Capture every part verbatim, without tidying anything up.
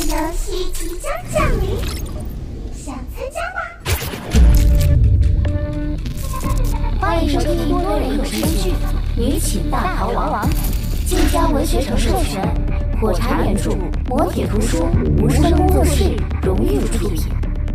游戏即将降临，想参加吗？ 欢迎收听多人有声剧《女寝大逃亡》，晋江文学城授权，火柴原著，磨铁图书，无声工作室荣誉出品。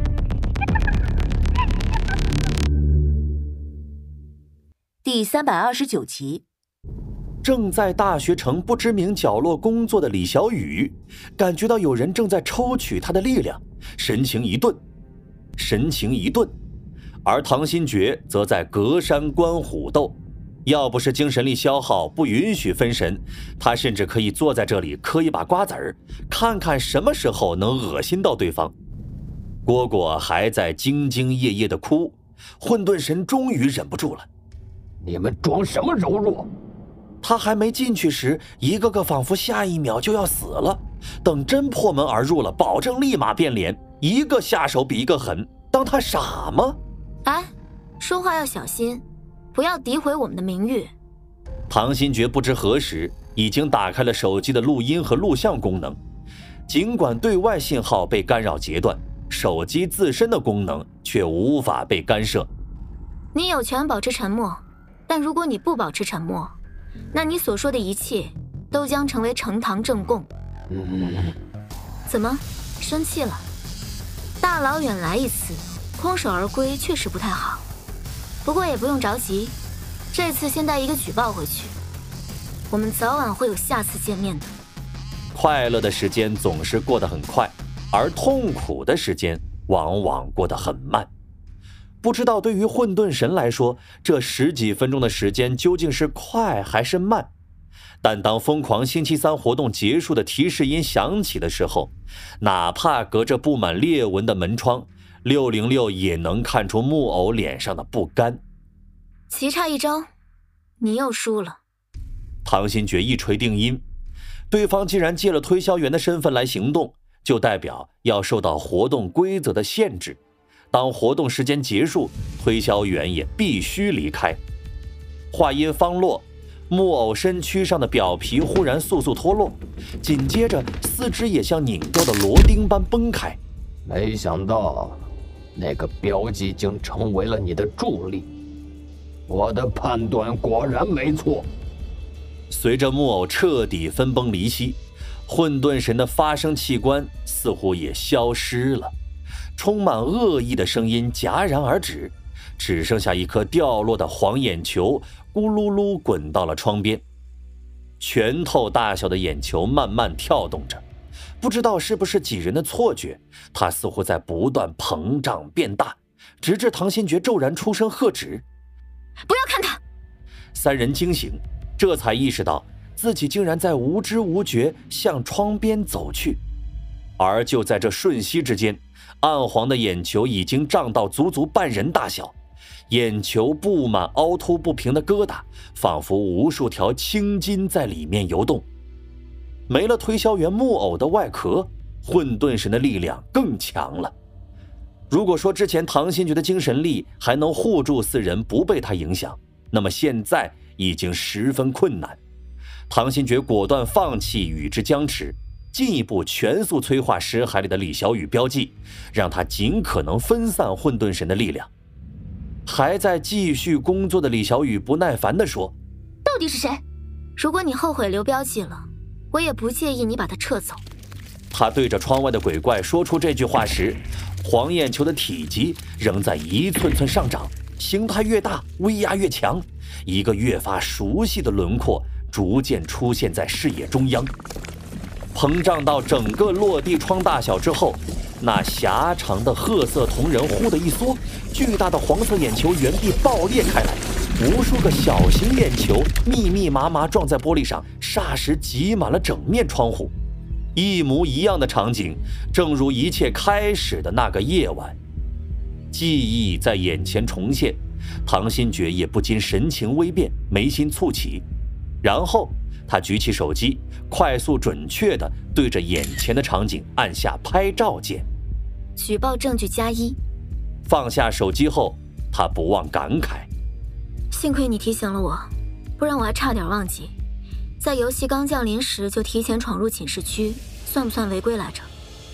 第三百二十九集。 正在大学城不知名角落工作的李小雨，感觉到有人正在抽取他的力量，神情一顿，神情一顿。而唐新觉则在隔山观虎斗，要不是精神力消耗不允许分神，他甚至可以坐在这里嗑一把瓜子儿，看看什么时候能恶心到对方。蝈蝈还在兢兢业业地哭，混沌神终于忍不住了： 你们装什么柔弱？ 他还没进去时，一个个仿佛下一秒就要死了，等真破门而入了，保证立马变脸，一个下手比一个狠。当他傻吗？ 哎，说话要小心，不要诋毁我们的名誉。 唐新觉不知何时已经打开了手机的录音和录像功能，尽管对外信号被干扰截断，手机自身的功能却无法被干涉。 你有权保持沉默，但如果你不保持沉默，那你所说的一切都将成为呈堂证供。 嗯， 怎么生气了？大老远来一次，空手而归确实不太好，不过也不用着急，这次先带一个举报回去，我们早晚会有下次见面的。 快乐的时间总是过得很快，而痛苦的时间往往过得很慢。不知道对于混沌神来说，这十几分钟的时间究竟是快还是慢？但当疯狂星期三活动结束的提示音响起的时候，哪怕隔着布满裂纹的门窗，六零六也能看出木偶脸上的不甘。 棋差一招，你又输了。 唐新觉一锤定音，对方既然借了推销员的身份来行动，就代表要受到活动规则的限制。当活动时间结束，推销员也必须离开。话音方落，木偶身躯上的表皮忽然簌簌脱落，紧接着四肢也像拧掉的螺钉般崩开。 没想到那个标记竟成为了你的助力，我的判断果然没错。 随着木偶彻底分崩离析，混沌神的发声器官似乎也消失了，充满恶意的声音戛然而止，只剩下一颗掉落的黄眼球咕噜噜滚到了窗边。拳头大小的眼球慢慢跳动着，不知道是不是几人的错觉，它似乎在不断膨胀变大，直至唐新觉骤然出声喝止： 不要看他！ 三人惊醒，这才意识到自己竟然在无知无觉向窗边走去。而就在这瞬息之间，暗黄的眼球已经胀到足足半人大小，眼球布满凹凸不平的疙瘩，仿佛无数条青筋在里面游动。没了推销员木偶的外壳，混沌神的力量更强了。如果说之前唐新觉的精神力还能护住四人不被他影响，那么现在已经十分困难。唐新觉果断放弃与之僵持，进一步全速催化石海里的李小雨标记，让他尽可能分散混沌神的力量。还在继续工作的李小雨不耐烦地说： 到底是谁？如果你后悔留标记了，我也不介意你把它撤走。 他对着窗外的鬼怪说出这句话时，黄眼球的体积仍在一寸寸上涨，形态越大，威压越强，一个越发熟悉的轮廓逐渐出现在视野中央。膨胀到整个落地窗大小之后，那狭长的褐色瞳仁忽的一缩，巨大的黄色眼球原地爆裂开来，无数个小型眼球密密麻麻撞在玻璃上，霎时挤满了整面窗户。一模一样的场景，正如一切开始的那个夜晚。记忆在眼前重现，唐新觉也不禁神情微变，眉心蹙起，然后他举起手机，快速准确地对着眼前的场景按下拍照键。 举报证据加一。 放下手机后，他不忘感慨： 幸亏你提醒了我，不然我还差点忘记，在游戏刚降临时就提前闯入寝室区，算不算违规来着？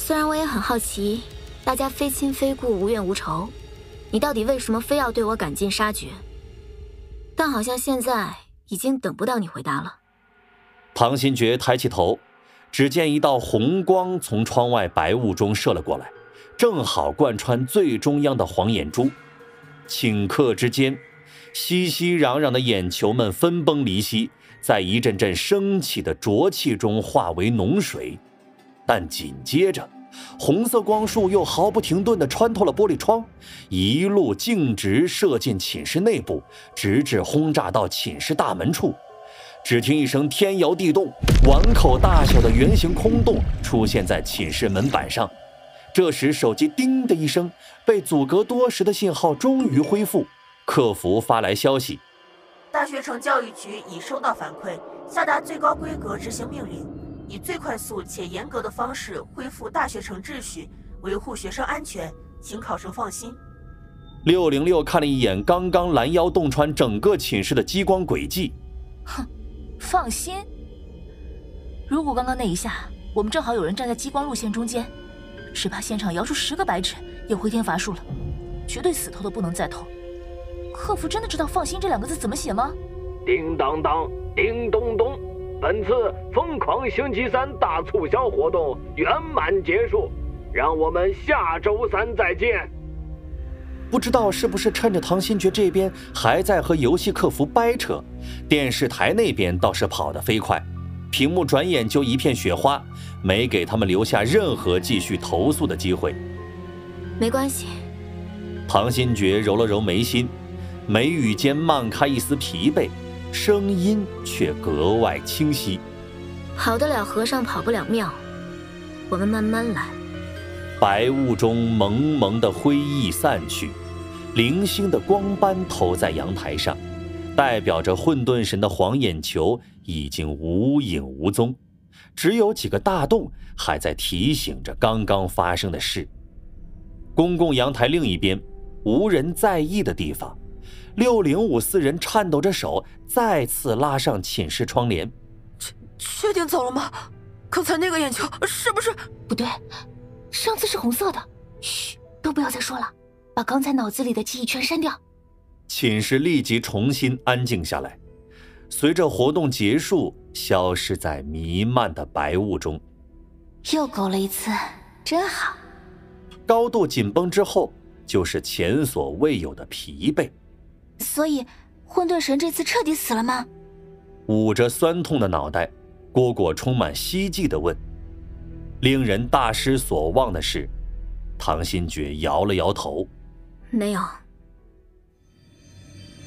虽然我也很好奇，大家非亲非故，无怨无仇，你到底为什么非要对我赶尽杀绝？但好像现在已经等不到你回答了。 唐新觉抬起头，只见一道红光从窗外白雾中射了过来，正好贯穿最中央的黄眼珠。顷刻之间，熙熙攘攘的眼球们分崩离析，在一阵阵升起的浊气中化为脓水。但紧接着，红色光束又毫不停顿地穿透了玻璃窗，一路径直射进寝室内部，直至轰炸到寝室大门处。只听一声天摇地动，碗口大小的圆形空洞出现在寝室门板上。这时手机叮的一声，被阻隔多时的信号终于恢复。客服发来消息， 大学城教育局已收到反馈，下达最高规格执行命令，以最快速且严格的方式恢复大学城秩序，维护学生安全，请考生放心。 六零六看了一眼刚刚拦腰洞穿整个寝室的激光轨迹， 哼，放心。如果刚刚那一下我们正好有人站在激光路线中间，只怕现场摇出十个白纸也回天乏术了，绝对死透的不能再透。客服真的知道放心这两个字怎么写吗？ 叮当当，叮咚咚，本次疯狂星期三大促销活动圆满结束，让我们下周三再见。 不知道是不是趁着唐新觉这边还在和游戏客服掰扯，电视台那边倒是跑得飞快，屏幕转眼就一片雪花，没给他们留下任何继续投诉的机会。 没关系。 唐新觉揉了揉眉心，眉宇间漫开一丝疲惫，声音却格外清晰。 跑得了和尚跑不了庙，我们慢慢来。 白雾中蒙蒙的灰翳散去，零星的光斑投在阳台上，代表着混沌神的黄眼球已经无影无踪，只有几个大洞还在提醒着刚刚发生的事。公共阳台另一边，无人在意的地方，六零五四人颤抖着手再次拉上寝室窗帘。 确确定走了吗？刚才那个眼球是不是？ 不对，上次是红色的。嘘，都不要再说了，把刚才脑子里的记忆全删掉。 寝室立即重新安静下来，随着活动结束，消失在弥漫的白雾中。 又勾了一次，真好。 高度紧绷之后，就是前所未有的疲惫。 所以混沌神这次彻底死了吗？ 捂着酸痛的脑袋，蝈蝈充满希冀地问。令人大失所望的是，唐新觉摇了摇头， 没有。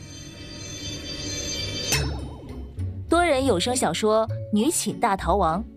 多人有声小说《女寝大逃亡》